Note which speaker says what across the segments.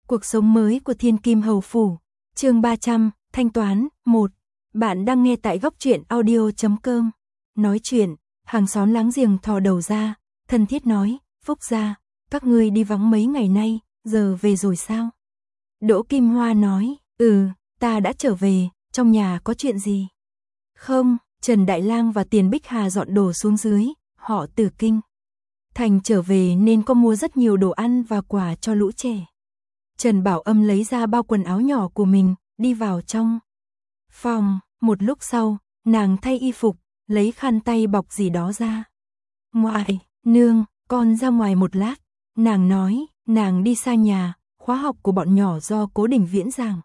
Speaker 1: Cuộc sống mới của Thiên Kim Hầu Phủ, chương 300, thanh toán, 1. Bạn đang nghe tại góc truyện audio.com. Nói chuyện, hàng xóm láng giềng thò đầu ra, thân thiết nói, Phúc gia, các ngươi đi vắng mấy ngày nay, giờ về rồi sao? Đỗ Kim Hoa nói, ta đã trở về, trong nhà có chuyện gì? Không, Trần Đại Lang và Tiền Bích Hà dọn đồ xuống dưới, họ từ Kinh Thành trở về nên có mua rất nhiều đồ ăn và quà cho lũ trẻ. Trần Bảo Âm lấy ra bao quần áo nhỏ của mình, đi vào trong phòng. Một lúc sau, nàng thay y phục, lấy khăn tay bọc gì đó ra. Ngoại, nương, con ra ngoài một lát. Nàng nói, nàng đi xa nhà, khóa học của bọn nhỏ do Cố Đình Viễn giảng.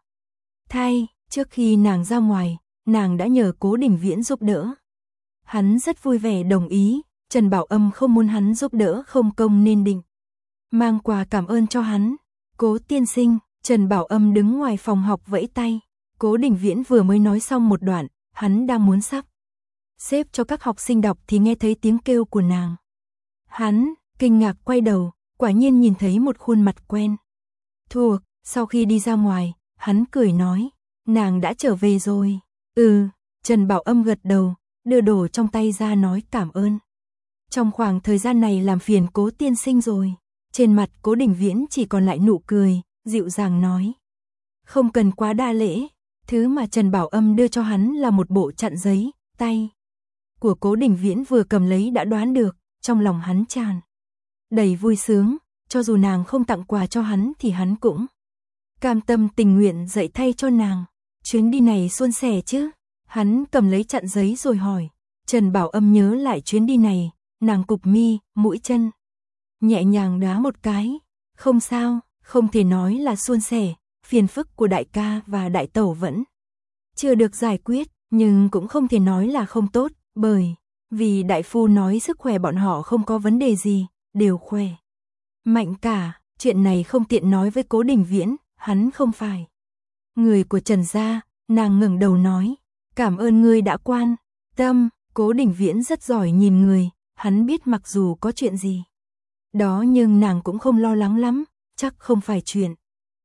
Speaker 1: Trước khi nàng ra ngoài, nàng đã nhờ Cố Đình Viễn giúp đỡ. Hắn rất vui vẻ đồng ý, Trần Bảo Âm không muốn hắn giúp đỡ không công nên định mang quà cảm ơn cho hắn. Cố tiên sinh, Trần Bảo Âm đứng ngoài phòng học vẫy tay. Cố Đình Viễn vừa mới nói xong một đoạn, hắn đang muốn sắp xếp cho các học sinh đọc thì nghe thấy tiếng kêu của nàng. Hắn kinh ngạc quay đầu, quả nhiên nhìn thấy một khuôn mặt quen thuộc. Sau khi đi ra ngoài, hắn cười nói, nàng đã trở về rồi. Trần Bảo Âm gật đầu, đưa đồ trong tay ra nói cảm ơn. Trong khoảng thời gian này làm phiền Cố tiên sinh rồi. Trên mặt Cố Đình Viễn chỉ còn lại nụ cười, dịu dàng nói. Không cần quá đa lễ, thứ mà Trần Bảo Âm đưa cho hắn là một bộ chặn giấy, tay của Cố Đình Viễn vừa cầm lấy đã đoán được, trong lòng hắn tràn đầy vui sướng, cho dù nàng không tặng quà cho hắn thì hắn cũng cam tâm tình nguyện dạy thay cho nàng. Chuyến đi này suôn sẻ chứ? Hắn cầm lấy chặn giấy rồi hỏi. Trần Bảo Âm nhớ lại chuyến đi này, nàng cụp mi, mũi chân nhẹ nhàng đá một cái. Không sao, không thể nói là suôn sẻ, phiền phức của đại ca và đại tẩu vẫn chưa được giải quyết, nhưng cũng không thể nói là không tốt, bởi vì đại phu nói sức khỏe bọn họ không có vấn đề gì, đều khỏe mạnh cả. Chuyện này không tiện nói với Cố Đình Viễn, hắn không phải người của Trần gia. Nàng ngẩng đầu nói, cảm ơn ngươi đã quan tâm. Cố Đình Viễn rất giỏi nhìn người, hắn biết mặc dù có chuyện gì đó nhưng nàng cũng không lo lắng lắm, chắc không phải chuyện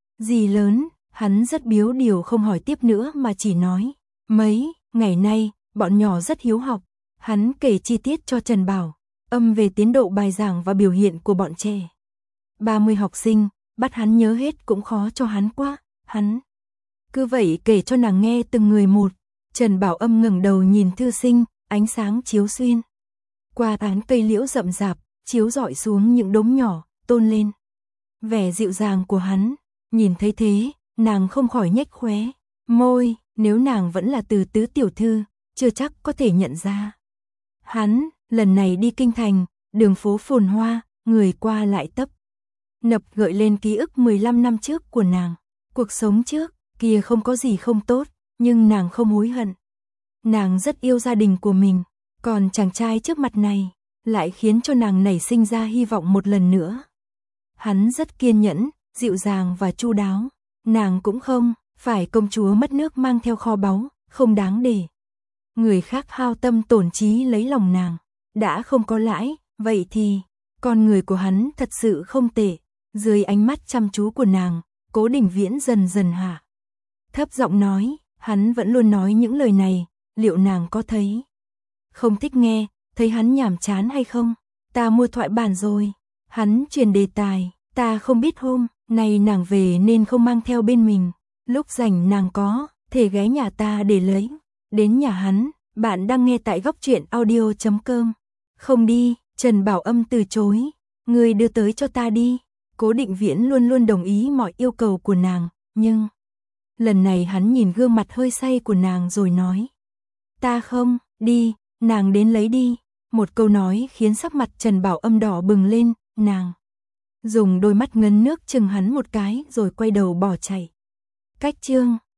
Speaker 1: gì lớn. Hắn rất biếu điều không hỏi tiếp nữa mà chỉ nói, mấy ngày nay, bọn nhỏ rất hiếu học. Hắn kể chi tiết cho Trần Bảo Âm về tiến độ bài giảng và biểu hiện của bọn trẻ. 30 học sinh, bắt hắn nhớ hết cũng khó cho hắn quá. Hắn cứ vậy kể cho nàng nghe từng người một. Trần Bảo Âm ngẩng đầu nhìn thư sinh, ánh sáng chiếu xuyên qua tán cây liễu rậm rạp, chiếu rọi xuống những đốm nhỏ, tôn lên vẻ dịu dàng của hắn. Nhìn thấy thế, nàng không khỏi nhếch khóe môi, nếu nàng vẫn là Từ Tứ tiểu thư, chưa chắc có thể nhận ra. Hắn, lần này đi Kinh Thành, đường phố phồn hoa, người qua lại tấp nập gợi lên ký ức 15 năm trước của nàng. Cuộc sống trước kia không có gì không tốt, nhưng nàng không hối hận. Nàng rất yêu gia đình của mình, còn chàng trai trước mặt này lại khiến cho nàng nảy sinh ra hy vọng một lần nữa. Hắn rất kiên nhẫn, dịu dàng và chu đáo. Nàng cũng không phải công chúa mất nước mang theo kho báu, không đáng để người khác hao tâm tổn trí lấy lòng nàng. Đã không có lãi, vậy thì con người của hắn thật sự không tệ. Dưới ánh mắt chăm chú của nàng, Cố Đình Viễn dần dần hạ thấp giọng nói, hắn vẫn luôn nói những lời này, liệu nàng có thấy không thích nghe, thấy hắn nhàm chán hay không? Ta mua thoại bản rồi. Hắn chuyển đề tài, ta không biết hôm nay nàng về nên không mang theo bên mình. Lúc rảnh nàng có thể ghé nhà ta để lấy. Đến nhà hắn, bạn đang nghe tại góc truyện audio.com. Không đi, Trần Bảo Âm từ chối. Ngươi đưa tới cho ta đi. Cố Định Viễn luôn luôn đồng ý mọi yêu cầu của nàng, nhưng lần này hắn nhìn gương mặt hơi say của nàng rồi nói, ta không đi, nàng đến lấy đi. Một câu nói khiến sắc mặt Trần Bảo Âm đỏ bừng lên, nàng dùng đôi mắt ngấn nước chừng hắn một cái rồi quay đầu bỏ chạy. Cách chương